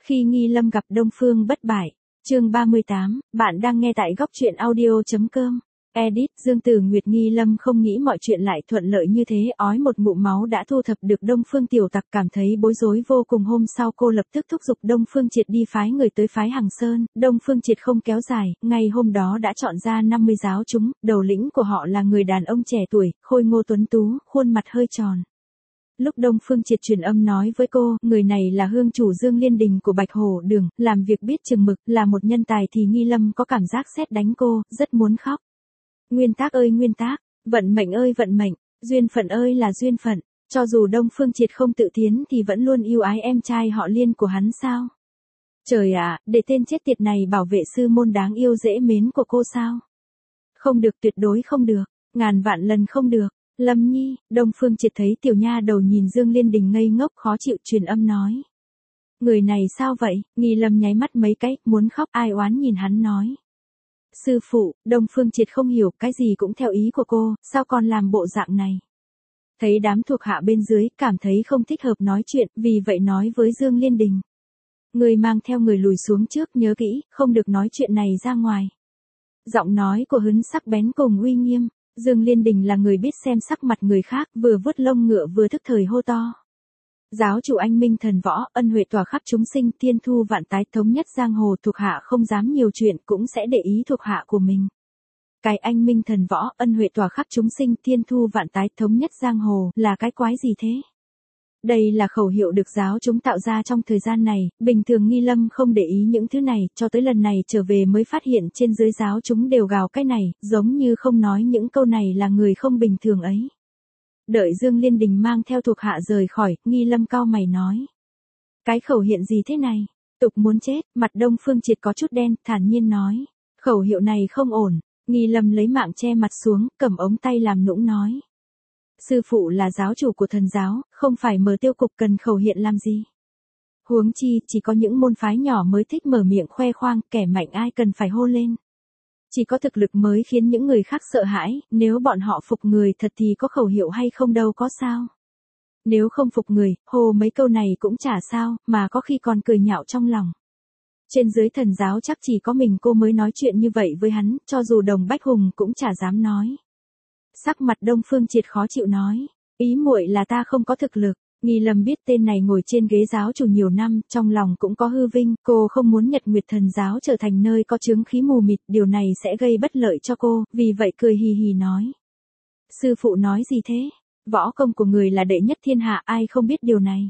Khi Nghi Lâm gặp Đông Phương Bất Bại, chương 38, bạn đang nghe tại góc truyện audio.com. Edit, Dương Tử Nguyệt. Nghi Lâm không nghĩ mọi chuyện lại thuận lợi như thế, ói một ngụm máu đã thu thập được Đông Phương tiểu tặc, cảm thấy bối rối vô cùng. Hôm sau cô lập tức thúc giục Đông Phương Triệt đi phái người tới phái Hằng Sơn. Đông Phương Triệt không kéo dài, ngày hôm đó đã chọn ra 50 giáo chúng, đầu lĩnh của họ là người đàn ông trẻ tuổi, khôi ngô tuấn tú, khuôn mặt hơi tròn. Lúc Đông Phương Triệt truyền âm nói với cô, người này là hương chủ Dương Liên Đình của Bạch Hổ Đường, làm việc biết chừng mực, là một nhân tài, thì Nghi Lâm có cảm giác sét đánh cô, rất muốn khóc. Nguyên tác ơi nguyên tác, vận mệnh ơi vận mệnh, duyên phận ơi là duyên phận, cho dù Đông Phương Triệt không tự tiến thì vẫn luôn yêu ái em trai họ Liên của hắn sao? Trời ạ, để tên chết tiệt này bảo vệ sư môn đáng yêu dễ mến của cô sao? Không được, tuyệt đối không được, ngàn vạn lần không được. Lâm Nhi, Đông Phương Triệt thấy tiểu nha đầu nhìn Dương Liên Đình ngây ngốc khó chịu, truyền âm nói. Người này sao vậy? Nghi Lâm nháy mắt mấy cái, muốn khóc, ai oán nhìn hắn nói. Sư phụ, Đông Phương Triệt không hiểu, cái gì cũng theo ý của cô, sao còn làm bộ dạng này? Thấy đám thuộc hạ bên dưới, cảm thấy không thích hợp nói chuyện, vì vậy nói với Dương Liên Đình. Người mang theo người lùi xuống trước, nhớ kỹ, không được nói chuyện này ra ngoài. Giọng nói của Hứng sắc bén cùng uy nghiêm. Dương Liên Đình là người biết xem sắc mặt người khác, vừa vuốt lông ngựa vừa thức thời hô to. Giáo chủ anh minh thần võ, ân huệ tỏa khắp chúng sinh, tiên thu vạn tái, thống nhất giang hồ, thuộc hạ không dám nhiều chuyện, cũng sẽ để ý thuộc hạ của mình. Cái anh minh thần võ, ân huệ tỏa khắp chúng sinh, tiên thu vạn tái, thống nhất giang hồ, là cái quái gì thế? Đây là khẩu hiệu được giáo chúng tạo ra trong thời gian này, bình thường Nghi Lâm không để ý những thứ này, cho tới lần này trở về mới phát hiện trên dưới giáo chúng đều gào cái này, giống như không nói những câu này là người không bình thường ấy. Đợi Dương Liên Đình mang theo thuộc hạ rời khỏi, Nghi Lâm cau mày nói. Cái khẩu hiện gì thế này? Tục muốn chết, mặt Đông Phương Triệt có chút đen, thản nhiên nói. Khẩu hiệu này không ổn. Nghi Lâm lấy mạng che mặt xuống, cầm ống tay làm nũng nói. Sư phụ là giáo chủ của thần giáo, không phải mở tiêu cục cần khẩu hiện làm gì. Huống chi, chỉ có những môn phái nhỏ mới thích mở miệng khoe khoang, kẻ mạnh ai cần phải hô lên. Chỉ có thực lực mới khiến những người khác sợ hãi, nếu bọn họ phục người thật thì có khẩu hiệu hay không đâu có sao. Nếu không phục người, hô mấy câu này cũng chả sao, mà có khi còn cười nhạo trong lòng. Trên dưới thần giáo chắc chỉ có mình cô mới nói chuyện như vậy với hắn, cho dù Đồng Bách Hùng cũng chả dám nói. Sắc mặt Đông Phương Triệt khó chịu nói, ý muội là ta không có thực lực. Nghi Lâm biết tên này ngồi trên ghế giáo chủ nhiều năm, trong lòng cũng có hư vinh, cô không muốn Nhật Nguyệt thần giáo trở thành nơi có chướng khí mù mịt, điều này sẽ gây bất lợi cho cô, vì vậy cười hì hì nói. Sư phụ nói gì thế? Võ công của người là đệ nhất thiên hạ, ai không biết điều này.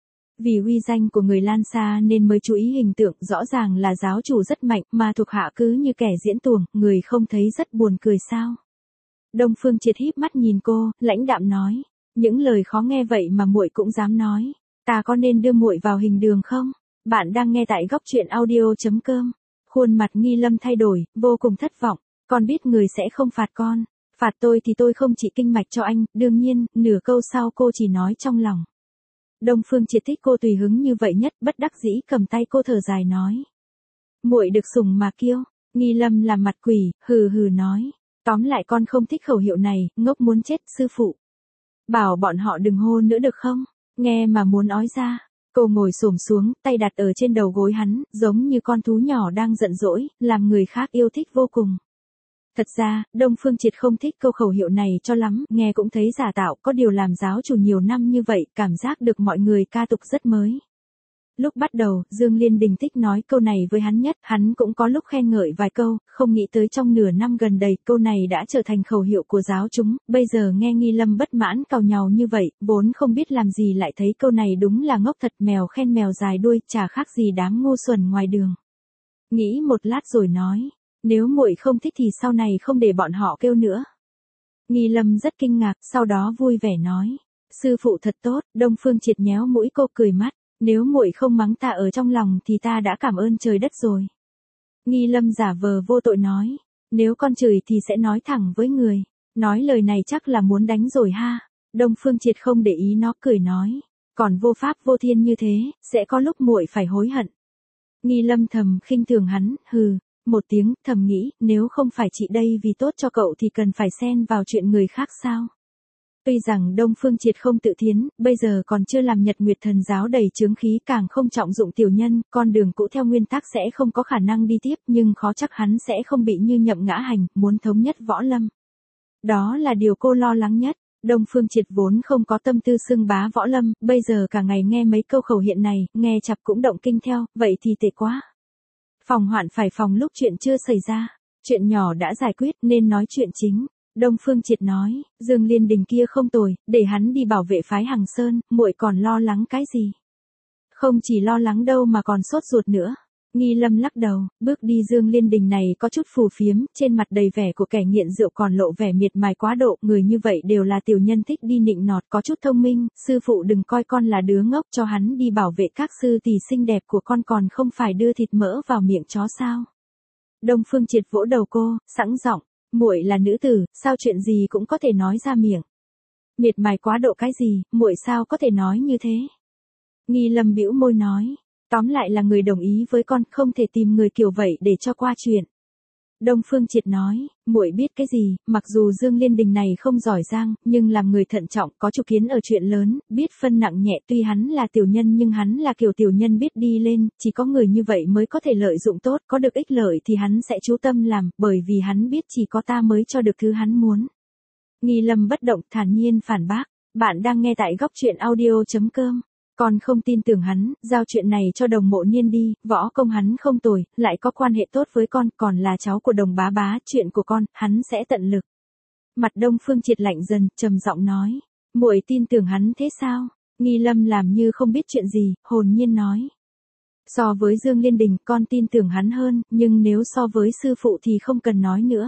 Vì uy danh của người lan xa nên mới chú ý hình tượng, rõ ràng là giáo chủ rất mạnh, mà thuộc hạ cứ như kẻ diễn tuồng, người không thấy rất buồn cười sao? Đông Phương Triệt híp mắt nhìn cô, lãnh đạm nói. Những lời khó nghe vậy mà muội cũng dám nói. Ta có nên đưa muội vào hình đường không? Bạn đang nghe tại góc truyện audio.com. Khuôn mặt Nghi Lâm thay đổi, vô cùng thất vọng. Con biết người sẽ không phạt con. Phạt tôi thì tôi không chỉ kinh mạch cho anh, đương nhiên, nửa câu sau cô chỉ nói trong lòng. Đông Phương Triệt thích cô tùy hứng như vậy nhất, bất đắc dĩ cầm tay cô thở dài nói. Muội được sủng mà kiêu. Nghi Lâm làm mặt quỷ, hừ hừ nói. Tóm lại con không thích khẩu hiệu này, ngốc muốn chết, sư phụ. Bảo bọn họ đừng hô nữa được không? Nghe mà muốn ói ra. Cô ngồi xổm xuống, tay đặt ở trên đầu gối hắn, giống như con thú nhỏ đang giận dỗi, làm người khác yêu thích vô cùng. Thật ra, Đông Phương Triệt không thích câu khẩu hiệu này cho lắm, nghe cũng thấy giả tạo, có điều làm giáo chủ nhiều năm như vậy, cảm giác được mọi người ca tục rất mới. Lúc bắt đầu, Dương Liên Đình thích nói câu này với hắn nhất, hắn cũng có lúc khen ngợi vài câu, không nghĩ tới trong nửa năm gần đây, câu này đã trở thành khẩu hiệu của giáo chúng, bây giờ nghe Nghi Lâm bất mãn càu nhàu như vậy, vốn không biết làm gì lại thấy câu này đúng là ngốc thật, mèo khen mèo dài đuôi, chả khác gì đám ngu xuẩn ngoài đường. Nghĩ một lát rồi nói, nếu muội không thích thì sau này không để bọn họ kêu nữa. Nghi Lâm rất kinh ngạc, sau đó vui vẻ nói, sư phụ thật tốt. Đông Phương Triệt nhéo mũi cô cười mắt. Nếu muội không mắng ta ở trong lòng thì ta đã cảm ơn trời đất rồi. Nghi Lâm giả vờ vô tội nói. Nếu con chửi thì sẽ nói thẳng với người. Nói lời này chắc là muốn đánh rồi ha. Đông Phương Triệt không để ý nó, cười nói. Còn vô pháp vô thiên như thế, sẽ có lúc muội phải hối hận. Nghi Lâm thầm khinh thường hắn, hừ. Một tiếng, thầm nghĩ, nếu không phải chị đây vì tốt cho cậu thì cần phải xen vào chuyện người khác sao? Tuy rằng Đông Phương Triệt không tự thiến, bây giờ còn chưa làm Nhật Nguyệt Thần giáo đầy chướng khí, càng không trọng dụng tiểu nhân, con đường cũ theo nguyên tắc sẽ không có khả năng đi tiếp, nhưng khó chắc hắn sẽ không bị Như Nhậm ngã hành, muốn thống nhất võ lâm. Đó là điều cô lo lắng nhất. Đông Phương Triệt vốn không có tâm tư xưng bá võ lâm, bây giờ cả ngày nghe mấy câu khẩu hiện này, nghe chặp cũng động kinh theo, vậy thì tệ quá. Phòng hoạn phải phòng lúc chuyện chưa xảy ra, chuyện nhỏ đã giải quyết nên nói chuyện chính. Đông Phương Triệt nói, Dương Liên Đình kia không tồi, để hắn đi bảo vệ phái Hằng Sơn, muội còn lo lắng cái gì? Không chỉ lo lắng đâu mà còn sốt ruột nữa. Nghi Lâm lắc đầu, bước đi Dương Liên Đình này có chút phù phiếm, trên mặt đầy vẻ của kẻ nghiện rượu còn lộ vẻ miệt mài quá độ, người như vậy đều là tiểu nhân thích đi nịnh nọt, có chút thông minh, sư phụ đừng coi con là đứa ngốc, cho hắn đi bảo vệ các sư tỷ xinh đẹp của con, còn không phải đưa thịt mỡ vào miệng chó sao? Đông Phương Triệt vỗ đầu cô, sẵn giọng, muội là nữ tử, sao chuyện gì cũng có thể nói ra miệng. Miệt mài quá độ cái gì, muội sao có thể nói như thế? Nghi Lâm bĩu môi nói, tóm lại là người đồng ý với con, không thể tìm người kiểu vậy để cho qua chuyện. Đông Phương Triệt nói, muội biết cái gì, mặc dù Dương Liên Đình này không giỏi giang, nhưng làm người thận trọng, có chủ kiến ở chuyện lớn, biết phân nặng nhẹ, tuy hắn là tiểu nhân nhưng hắn là kiểu tiểu nhân biết đi lên, chỉ có người như vậy mới có thể lợi dụng tốt, có được ích lợi thì hắn sẽ chú tâm làm, bởi vì hắn biết chỉ có ta mới cho được thứ hắn muốn. Nghi Lâm bất động, thản nhiên phản bác, bạn đang nghe tại góc truyện audio.com. Con không tin tưởng hắn, giao chuyện này cho Đồng Mộ Niên đi, võ công hắn không tồi, lại có quan hệ tốt với con, còn là cháu của Đồng bá bá, chuyện của con, hắn sẽ tận lực. Mặt Đông Phương Triệt lạnh dần, trầm giọng nói, muội tin tưởng hắn thế sao? Nghi Lâm làm như không biết chuyện gì, hồn nhiên nói. So với Dương Liên Đình, con tin tưởng hắn hơn, nhưng nếu so với sư phụ thì không cần nói nữa.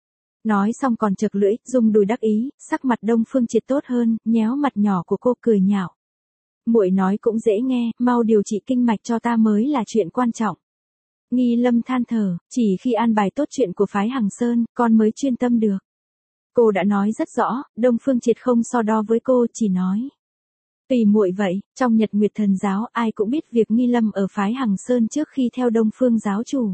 Nói xong còn chật lưỡi, rung đùi đắc ý, sắc mặt Đông Phương Triệt tốt hơn, nhéo mặt nhỏ của cô cười nhạo. Muội nói cũng dễ nghe, mau điều trị kinh mạch cho ta mới là chuyện quan trọng. Nghi Lâm than thở, chỉ khi an bài tốt chuyện của phái Hằng Sơn, con mới chuyên tâm được. Cô đã nói rất rõ, Đông Phương Triệt không so đo với cô, chỉ nói. Tùy muội vậy, trong Nhật Nguyệt Thần giáo ai cũng biết việc Nghi Lâm ở phái Hằng Sơn trước khi theo Đông Phương giáo chủ.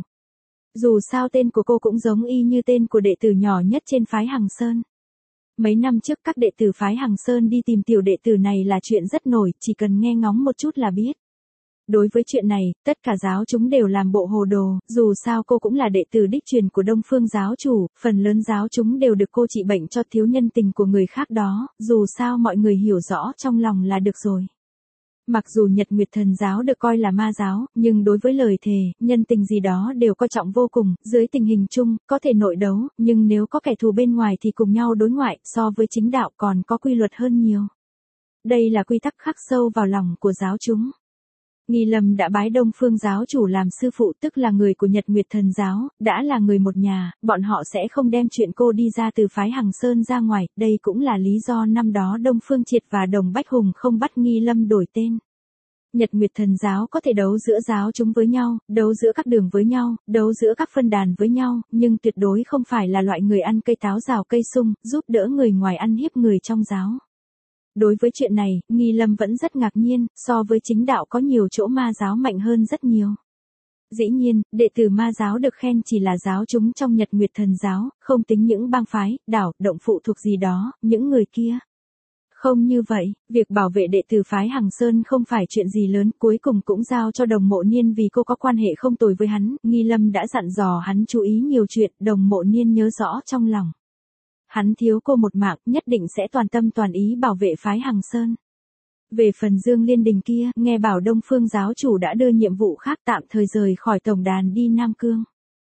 Dù sao tên của cô cũng giống y như tên của đệ tử nhỏ nhất trên phái Hằng Sơn. Mấy năm trước các đệ tử phái Hằng Sơn đi tìm tiểu đệ tử này là chuyện rất nổi, chỉ cần nghe ngóng một chút là biết. Đối với chuyện này, tất cả giáo chúng đều làm bộ hồ đồ, dù sao cô cũng là đệ tử đích truyền của Đông Phương giáo chủ, phần lớn giáo chúng đều được cô trị bệnh cho thiếu nhân tình của người khác đó, dù sao mọi người hiểu rõ trong lòng là được rồi. Mặc dù Nhật Nguyệt Thần giáo được coi là ma giáo, nhưng đối với lời thề, nhân tình gì đó đều coi trọng vô cùng, dưới tình hình chung, có thể nội đấu, nhưng nếu có kẻ thù bên ngoài thì cùng nhau đối ngoại, so với chính đạo còn có quy luật hơn nhiều. Đây là quy tắc khắc sâu vào lòng của giáo chúng. Nghi Lâm đã bái Đông Phương giáo chủ làm sư phụ, tức là người của Nhật Nguyệt Thần giáo, đã là người một nhà, bọn họ sẽ không đem chuyện cô đi ra từ phái Hằng Sơn ra ngoài, đây cũng là lý do năm đó Đông Phương Triệt và Đồng Bách Hùng không bắt Nghi Lâm đổi tên. Nhật Nguyệt Thần giáo có thể đấu giữa giáo chúng với nhau, đấu giữa các đường với nhau, đấu giữa các phân đàn với nhau, nhưng tuyệt đối không phải là loại người ăn cây táo rào cây sung, giúp đỡ người ngoài ăn hiếp người trong giáo. Đối với chuyện này, Nghi Lâm vẫn rất ngạc nhiên, so với chính đạo có nhiều chỗ ma giáo mạnh hơn rất nhiều. Dĩ nhiên, đệ tử ma giáo được khen chỉ là giáo chúng trong Nhật Nguyệt Thần giáo, không tính những bang phái, đảo, động phụ thuộc gì đó, những người kia. Không như vậy, việc bảo vệ đệ tử phái Hằng Sơn không phải chuyện gì lớn, cuối cùng cũng giao cho Đồng Mộ Niên vì cô có quan hệ không tồi với hắn, Nghi Lâm đã dặn dò hắn chú ý nhiều chuyện, Đồng Mộ Niên nhớ rõ trong lòng. Hắn thiếu cô một mạng, nhất định sẽ toàn tâm toàn ý bảo vệ phái Hằng Sơn. Về phần Dương Liên Đình kia, nghe bảo Đông Phương giáo chủ đã đưa nhiệm vụ khác tạm thời rời khỏi tổng đàn đi Nam Cương.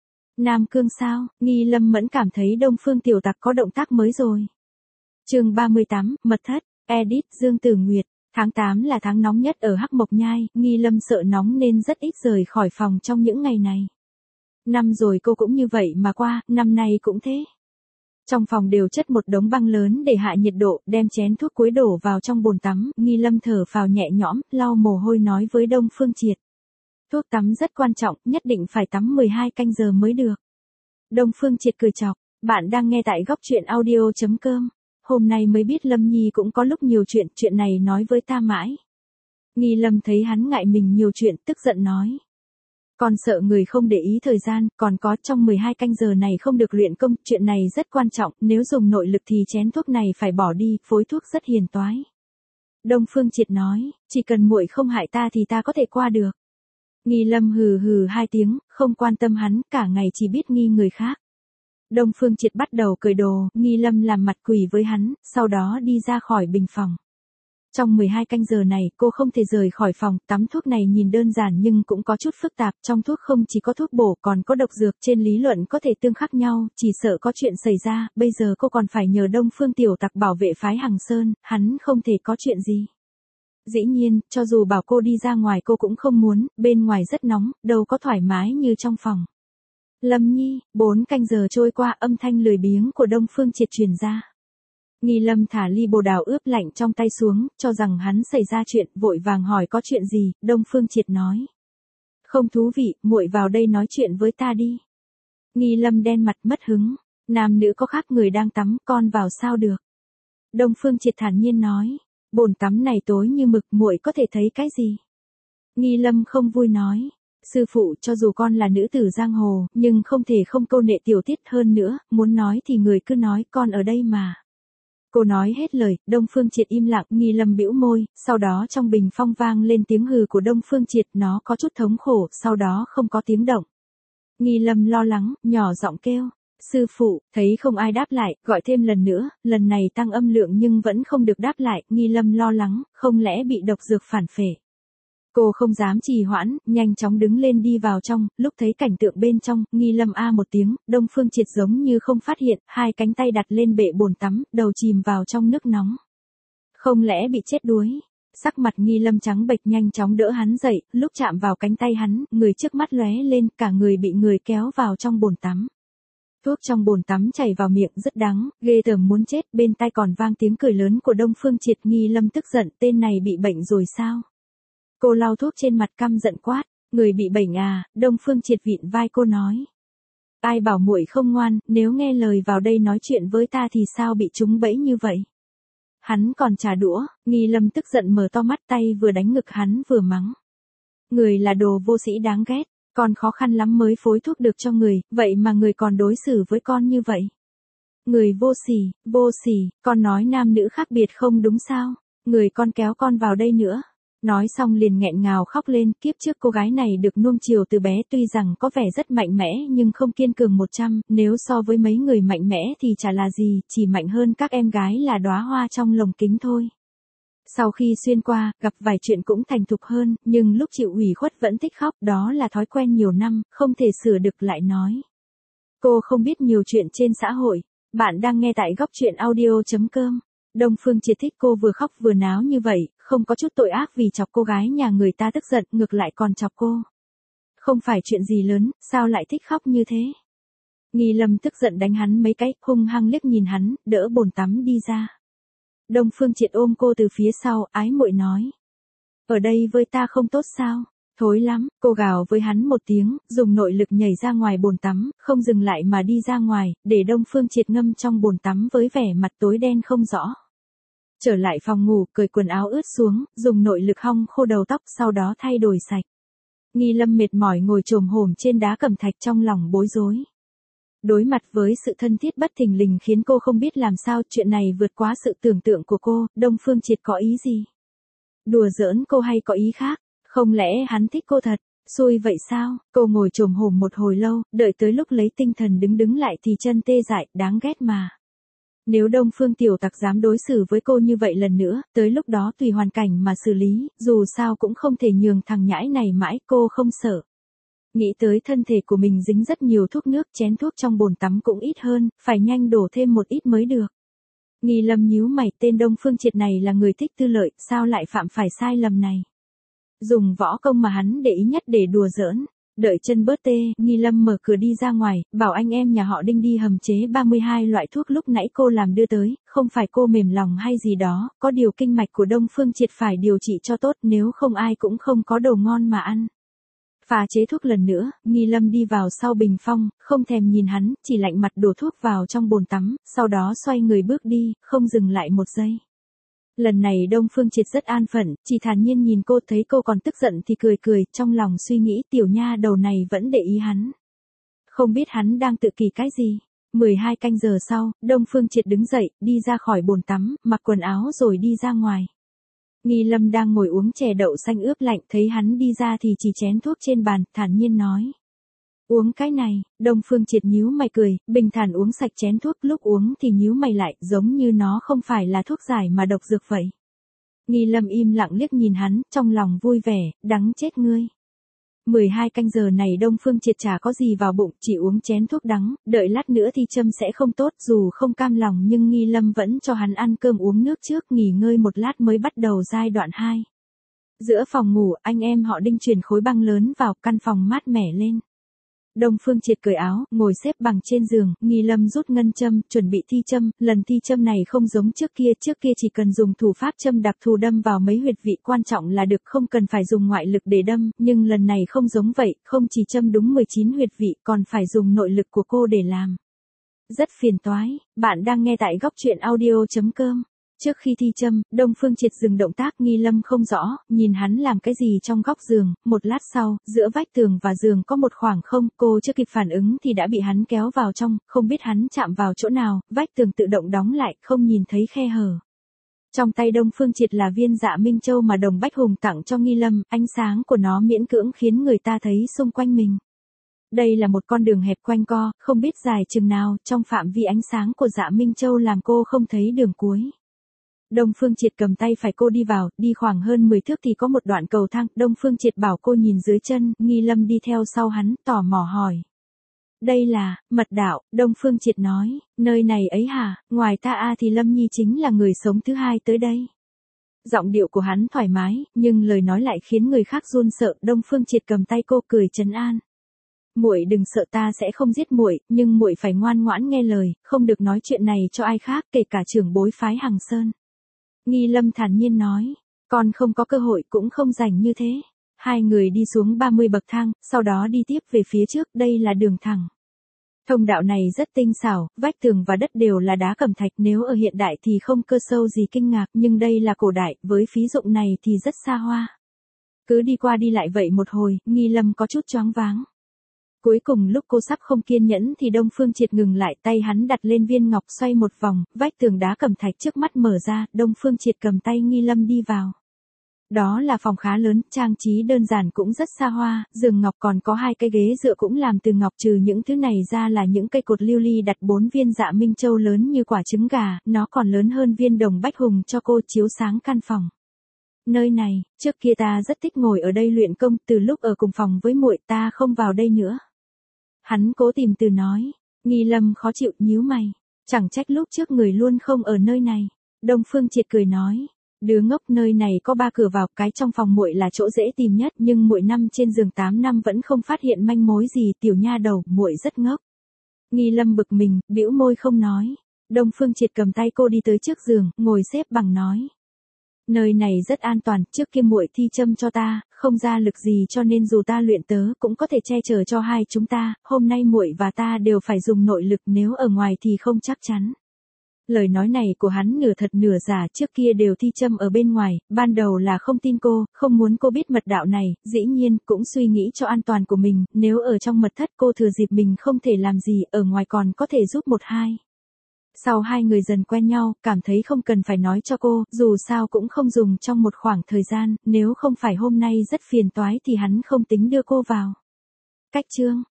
Nam Cương sao? Nghi Lâm Mẫn cảm thấy Đông Phương tiểu tặc có động tác mới rồi. Chương 38, Mật thất, edit Dương Tử Nguyệt. Tháng 8 là tháng nóng nhất ở Hắc Mộc Nhai, Nghi Lâm sợ nóng nên rất ít rời khỏi phòng trong những ngày này. Năm rồi cô cũng như vậy mà qua, năm nay cũng thế. Trong phòng đều chất một đống băng lớn để hạ nhiệt độ, đem chén thuốc cuối đổ vào trong bồn tắm, Nghi Lâm thở phào nhẹ nhõm, lau mồ hôi nói với Đông Phương Triệt. Thuốc tắm rất quan trọng, nhất định phải tắm 12 canh giờ mới được. Đông Phương Triệt cười chọc, bạn đang nghe tại góc truyện audio.com. Hôm nay mới biết Lâm Nhi cũng có lúc nhiều chuyện này nói với ta mãi. Nghi Lâm thấy hắn ngại mình nhiều chuyện, tức giận nói. Con sợ người không để ý thời gian, còn có trong 12 canh giờ này không được luyện công, chuyện này rất quan trọng, nếu dùng nội lực thì chén thuốc này phải bỏ đi, phối thuốc rất hiền toái. Đông Phương Triệt nói, chỉ cần muội không hại ta thì ta có thể qua được. Nghi Lâm hừ hừ 2 tiếng, không quan tâm hắn, cả ngày chỉ biết nghi người khác. Đông Phương Triệt bắt đầu cởi đồ, Nghi Lâm làm mặt quỷ với hắn, sau đó đi ra khỏi bình phòng. Trong 12 canh giờ này, cô không thể rời khỏi phòng, tắm thuốc này nhìn đơn giản nhưng cũng có chút phức tạp, trong thuốc không chỉ có thuốc bổ còn có độc dược, trên lý luận có thể tương khắc nhau, chỉ sợ có chuyện xảy ra, bây giờ cô còn phải nhờ Đông Phương Tiểu Tặc bảo vệ phái Hằng Sơn, hắn không thể có chuyện gì. Dĩ nhiên, cho dù bảo cô đi ra ngoài cô cũng không muốn, bên ngoài rất nóng, đâu có thoải mái như trong phòng. Lâm Nhi, 4 canh giờ trôi qua, âm thanh lười biếng của Đông Phương Triệt truyền ra. Nghi Lâm thả ly bồ đào ướp lạnh trong tay xuống, cho rằng hắn xảy ra chuyện, vội vàng hỏi có chuyện gì, Đông Phương Triệt nói. Không thú vị, muội vào đây nói chuyện với ta đi. Nghi Lâm đen mặt mất hứng, nam nữ có khác, người đang tắm, con vào sao được. Đông Phương Triệt thản nhiên nói, bồn tắm này tối như mực, muội có thể thấy cái gì. Nghi Lâm không vui nói. Sư phụ, cho dù con là nữ tử giang hồ, nhưng không thể không câu nệ tiểu tiết, hơn nữa, muốn nói thì người cứ nói, con ở đây mà. Cô nói hết lời, Đông Phương Triệt im lặng, Nghi Lâm bĩu môi, sau đó trong bình phong vang lên tiếng hừ của Đông Phương Triệt, nó có chút thống khổ, sau đó không có tiếng động. Nghi Lâm lo lắng, nhỏ giọng kêu, sư phụ, thấy không ai đáp lại, gọi thêm lần nữa, lần này tăng âm lượng nhưng vẫn không được đáp lại, Nghi Lâm lo lắng, không lẽ bị độc dược phản phệ. Cô không dám trì hoãn, nhanh chóng đứng lên đi vào trong, lúc thấy cảnh tượng bên trong, Nghi Lâm a một tiếng, Đông Phương Triệt giống như không phát hiện, 2 cánh tay đặt lên bệ bồn tắm, đầu chìm vào trong nước nóng. Không lẽ bị chết đuối? Sắc mặt Nghi Lâm trắng bệch, nhanh chóng đỡ hắn dậy, lúc chạm vào cánh tay hắn, người trước mắt lóe lên, cả người bị người kéo vào trong bồn tắm. Thuốc trong bồn tắm chảy vào miệng rất đắng, ghê tởm muốn chết, bên tai còn vang tiếng cười lớn của Đông Phương Triệt. Nghi Lâm tức giận, tên này bị bệnh rồi sao? Cô lau thuốc trên mặt, căm giận quát, người bị bệnh à? Đông Phương Triệt vịn vai cô nói. Ai bảo muội không ngoan, nếu nghe lời vào đây nói chuyện với ta thì sao bị trúng bẫy như vậy? Hắn còn trả đũa, Nghi Lâm tức giận mở to mắt, tay vừa đánh ngực hắn vừa mắng. Người là đồ vô sĩ đáng ghét, con khó khăn lắm mới phối thuốc được cho người, vậy mà người còn đối xử với con như vậy. Người vô sỉ, con nói nam nữ khác biệt không đúng sao? Người con kéo con vào đây nữa. Nói xong liền nghẹn ngào khóc lên, kiếp trước cô gái này được nuông chiều từ bé, tuy rằng có vẻ rất mạnh mẽ nhưng không kiên cường 100, nếu so với mấy người mạnh mẽ thì chả là gì, chỉ mạnh hơn các em gái là đóa hoa trong lồng kính thôi. Sau khi xuyên qua, gặp vài chuyện cũng thành thục hơn, nhưng lúc chịu ủy khuất vẫn thích khóc, đó là thói quen nhiều năm, không thể sửa được, lại nói. Cô không biết nhiều chuyện trên xã hội. Bạn đang nghe tại góc truyện audio.com. Đông Phương Triệt thích cô vừa khóc vừa náo như vậy, không có chút tội ác vì chọc cô gái nhà người ta tức giận, ngược lại còn chọc cô. Không phải chuyện gì lớn, sao lại thích khóc như thế? Nghi Lâm tức giận đánh hắn mấy cái, hung hăng liếc nhìn hắn, đỡ bồn tắm đi ra. Đông Phương Triệt ôm cô từ phía sau, ái muội nói. Ở đây với ta không tốt sao? Thối lắm, cô gào với hắn một tiếng, dùng nội lực nhảy ra ngoài bồn tắm, không dừng lại mà đi ra ngoài, để Đông Phương Triệt ngâm trong bồn tắm với vẻ mặt tối đen không rõ. Trở lại phòng ngủ, cởi quần áo ướt xuống, dùng nội lực hong khô đầu tóc, sau đó thay đổi sạch. Nghi Lâm mệt mỏi ngồi chồm hổm trên đá cẩm thạch, trong lòng bối rối. Đối mặt với sự thân thiết bất thình lình khiến cô không biết làm sao, chuyện này vượt quá sự tưởng tượng của cô. Đông Phương Triệt có ý gì? Đùa giỡn cô hay có ý khác? Không lẽ hắn thích cô thật? Xui vậy sao? Cô ngồi chồm hổm một hồi lâu, đợi tới lúc lấy tinh thần đứng lại thì chân tê dại, đáng ghét mà. Nếu Đông Phương Tiểu Tặc dám đối xử với cô như vậy lần nữa, tới lúc đó tùy hoàn cảnh mà xử lý, dù sao cũng không thể nhường thằng nhãi này mãi, cô không sợ. Nghĩ tới thân thể của mình dính rất nhiều thuốc nước, chén thuốc trong bồn tắm cũng ít hơn, phải nhanh đổ thêm một ít mới được. Nghi Lâm nhíu mày, tên Đông Phương Triệt này là người thích tư lợi, sao lại phạm phải sai lầm này? Dùng võ công mà hắn để ý nhất để đùa giỡn. Đợi chân bớt tê, Nghi Lâm mở cửa đi ra ngoài, bảo anh em nhà họ Đinh đi hầm chế 32 loại thuốc lúc nãy cô làm đưa tới, không phải cô mềm lòng hay gì đó, có điều kinh mạch của Đông Phương Triệt phải điều trị cho tốt, nếu không ai cũng không có đồ ngon mà ăn. Pha chế thuốc lần nữa, Nghi Lâm đi vào sau bình phong, không thèm nhìn hắn, chỉ lạnh mặt đổ thuốc vào trong bồn tắm, sau đó xoay người bước đi, không dừng lại một giây. Lần này Đông Phương Triệt rất an phận, chỉ thản nhiên nhìn cô, thấy cô còn tức giận thì cười cười, trong lòng suy nghĩ tiểu nha đầu này vẫn để ý hắn. Không biết hắn đang tự kỷ cái gì. 12 canh giờ sau, Đông Phương Triệt đứng dậy, đi ra khỏi bồn tắm, mặc quần áo rồi đi ra ngoài. Nghi Lâm đang ngồi uống chè đậu xanh ướp lạnh, thấy hắn đi ra thì chỉ chén thuốc trên bàn, thản nhiên nói. Uống cái này. Đông Phương Triệt nhíu mày cười, bình thản uống sạch chén thuốc, lúc uống thì nhíu mày lại, giống như nó không phải là thuốc giải mà độc dược vậy. Nghi Lâm im lặng liếc nhìn hắn, trong lòng vui vẻ, đắng chết ngươi. 12 canh giờ này Đông Phương Triệt chả có gì vào bụng, chỉ uống chén thuốc đắng, đợi lát nữa thì châm sẽ không tốt, dù không cam lòng nhưng Nghi Lâm vẫn cho hắn ăn cơm uống nước trước, nghỉ ngơi một lát mới bắt đầu giai đoạn 2. Giữa phòng ngủ, anh em họ Đinh chuyển khối băng lớn vào, căn phòng mát mẻ lên. Đông Phương Triệt cởi áo, ngồi xếp bằng trên giường, Nghi Lâm rút ngân châm, chuẩn bị thi châm, lần thi châm này không giống trước kia chỉ cần dùng thủ pháp châm đặc thù đâm vào mấy huyệt vị quan trọng là được, không cần phải dùng ngoại lực để đâm, nhưng lần này không giống vậy, không chỉ châm đúng 19 huyệt vị, còn phải dùng nội lực của cô để làm. Rất phiền toái. Bạn đang nghe tại góc truyện audio.com. Trước khi thi châm, Đông Phương Triệt dừng động tác, Nghi Lâm không rõ, nhìn hắn làm cái gì trong góc giường, một lát sau, giữa vách tường và giường có một khoảng không, cô chưa kịp phản ứng thì đã bị hắn kéo vào trong, không biết hắn chạm vào chỗ nào, vách tường tự động đóng lại, không nhìn thấy khe hở. Trong tay Đông Phương Triệt là viên Dạ Minh Châu mà Đồng Bách Hùng tặng cho Nghi Lâm, ánh sáng của nó miễn cưỡng khiến người ta thấy xung quanh mình. Đây là một con đường hẹp quanh co, không biết dài chừng nào, trong phạm vi ánh sáng của Dạ Minh Châu làm cô không thấy đường cuối. Đông Phương Triệt cầm tay phải cô đi vào, đi khoảng hơn 10 thước thì có một đoạn cầu thang, Đông Phương Triệt bảo cô nhìn dưới chân, Nghi Lâm đi theo sau hắn, tò mò hỏi. Đây là, mật đạo, Đông Phương Triệt nói, nơi này ấy hả, ngoài ta thì Lâm Nhi chính là người sống thứ hai tới đây. Giọng điệu của hắn thoải mái, nhưng lời nói lại khiến người khác run sợ, Đông Phương Triệt cầm tay cô cười trấn an. Muội đừng sợ, ta sẽ không giết muội, nhưng muội phải ngoan ngoãn nghe lời, không được nói chuyện này cho ai khác, kể cả trưởng bối phái Hằng Sơn. Nghi Lâm thản nhiên nói, con không có cơ hội cũng không rảnh như thế. Hai người đi xuống 30 bậc thang, sau đó đi tiếp về phía trước, đây là đường thẳng. Thông đạo này rất tinh xảo, vách tường và đất đều là đá cẩm thạch, nếu ở hiện đại thì không cơ sâu gì kinh ngạc, nhưng đây là cổ đại, với phí dụng này thì rất xa hoa. Cứ đi qua đi lại vậy một hồi, Nghi Lâm có chút choáng váng. Cuối cùng lúc cô sắp không kiên nhẫn thì Đông Phương Triệt ngừng lại, tay hắn đặt lên viên ngọc xoay một vòng, vách tường đá cẩm thạch trước mắt mở ra, Đông Phương Triệt cầm tay Nghi Lâm đi vào. Đó là phòng khá lớn, trang trí đơn giản cũng rất xa hoa, giường ngọc còn có 2 cái ghế dựa cũng làm từ ngọc, trừ những thứ này ra là những cây cột lưu ly đặt 4 viên Dạ Minh Châu lớn như quả trứng gà, nó còn lớn hơn viên Đồng Bách Hùng cho cô chiếu sáng căn phòng. Nơi này, trước kia ta rất thích ngồi ở đây luyện công, từ lúc ở cùng phòng với muội ta không vào đây nữa. Hắn cố tìm từ nói, Nghi Lâm khó chịu nhíu mày, chẳng trách lúc trước người luôn không ở nơi này. Đông Phương Triệt cười nói, đứa ngốc, nơi này có 3 cửa vào, cái trong phòng muội là chỗ dễ tìm nhất, nhưng muội nằm trên giường 8 năm vẫn không phát hiện manh mối gì, tiểu nha đầu, muội rất ngốc. Nghi Lâm bực mình, bĩu môi không nói. Đông Phương Triệt cầm tay cô đi tới trước giường, ngồi xếp bằng nói. Nơi này rất an toàn, trước kia muội thi châm cho ta, không ra lực gì cho nên dù ta luyện tớ cũng có thể che chở cho hai chúng ta, hôm nay muội và ta đều phải dùng nội lực, nếu ở ngoài thì không chắc chắn. Lời nói này của hắn nửa thật nửa giả, trước kia đều thi châm ở bên ngoài, ban đầu là không tin cô, không muốn cô biết mật đạo này, dĩ nhiên cũng suy nghĩ cho an toàn của mình, nếu ở trong mật thất cô thừa dịp mình không thể làm gì, ở ngoài còn có thể giúp một hai. Sau hai người dần quen nhau, cảm thấy không cần phải nói cho cô, dù sao cũng không dùng trong một khoảng thời gian, nếu không phải hôm nay rất phiền toái thì hắn không tính đưa cô vào. Cách chương